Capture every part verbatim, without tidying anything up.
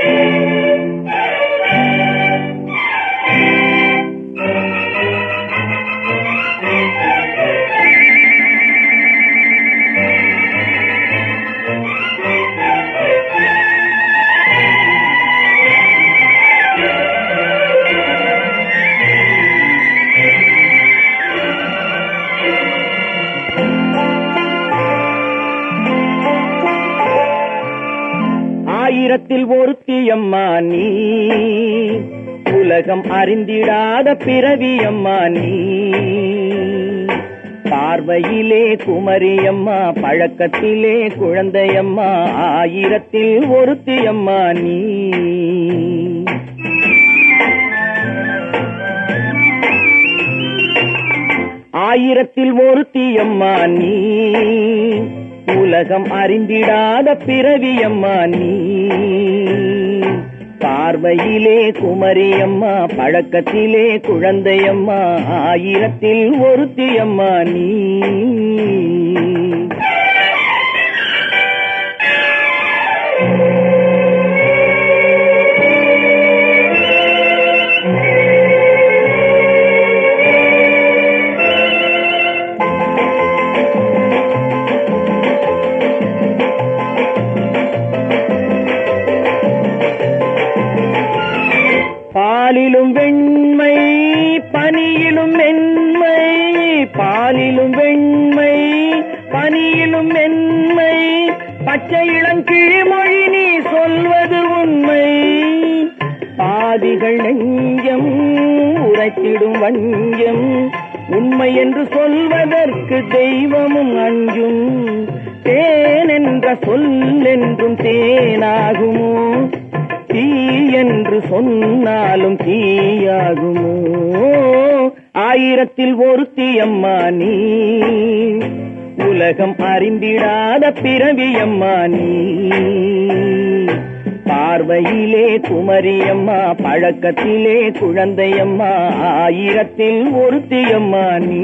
ஆயிரத்தில் ஒருத்தியம்மா நீ, உலகம் அறிந்திடாத பிறவியம்மா நீ. பார்வையிலே குமரியம்மா, பழக்கத்திலே குழந்தையம்மா, ஆயிரத்தில் ஒருத்தியம்மா நீ. ஆயிரத்தில் ஒருத்தியம்மா நீ, உலகம் அறிந்திடாத பிறவியம்மா நீ. பார்வையிலே குமரியம்மா, பழக்கத்திலே குழந்தையம்மா, ஆயிரத்தில் ஒருத்தியம்மா நீ. பாலிலும் வெண்மை பனியிலும் மென்மை, பாலிலும் வெண்மை பனியிலும் மென்மை, பச்சை இளங்கிழிமொழி நீ சொல்வது உண்மை. பாதிகள் நெஞ்சம் உரைத்திடும் வஞ்சம், உண்மை என்று சொல்வதற்கு தெய்வமும் அஞ்சும். தேன் என்ற சொல் என்றும் தேனாகுமோ, தீ என்று சொன்னாலும் தீயாகுமோ. ஆயிரத்தில் ஒருத்தியம்மா நீ, உலகம் அறிந்திடாத பிறவியம்மா நீ. பார்வையிலே குமரியம்மா, பழக்கத்திலே குழந்தையம்மா, ஆயிரத்தில் ஒருத்தியம்மா நீ.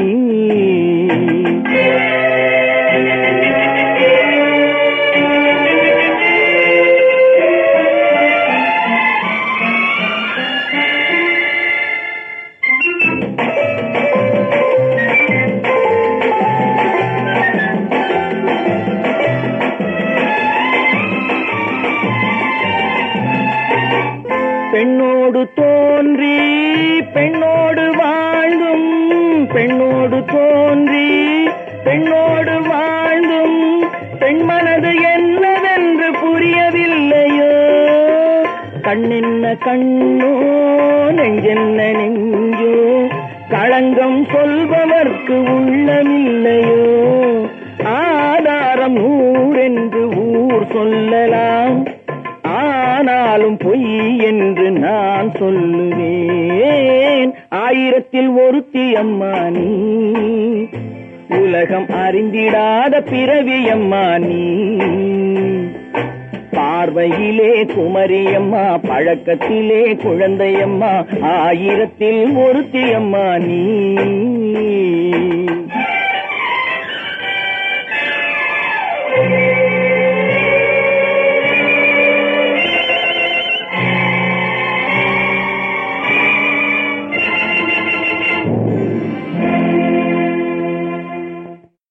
பெண்ணோடு தோன்றி பெண்ணோடு வாழ்ந்தும், பெண்ணோடு தோன்றி பெண்ணோடு வாழ்ந்தும், பெண்மனது என்னவென்று புரியவில்லையோ. கண்ணென்ன கண்ணோ, நெஞ்சென்ன நெஞ்சோ, களங்கம் சொல்பவர்க்கு உள்ளமில்லையோ. ஆதாரம் நூறென்று ஊர் சொல்லலாம், ஆனாலும் பொய் என்று நான் சொல்லுவேன். ஆயிரத்தில் ஒருத்தியம்மா நீ, உலகம் அறிந்திடாத பிறவியம்மா நீ. பார்வையிலே குமரியம்மா, பழக்கத்திலே குழந்தையம்மா, ஆயிரத்தில் ஒருத்தியம்மா நீ. Thank you.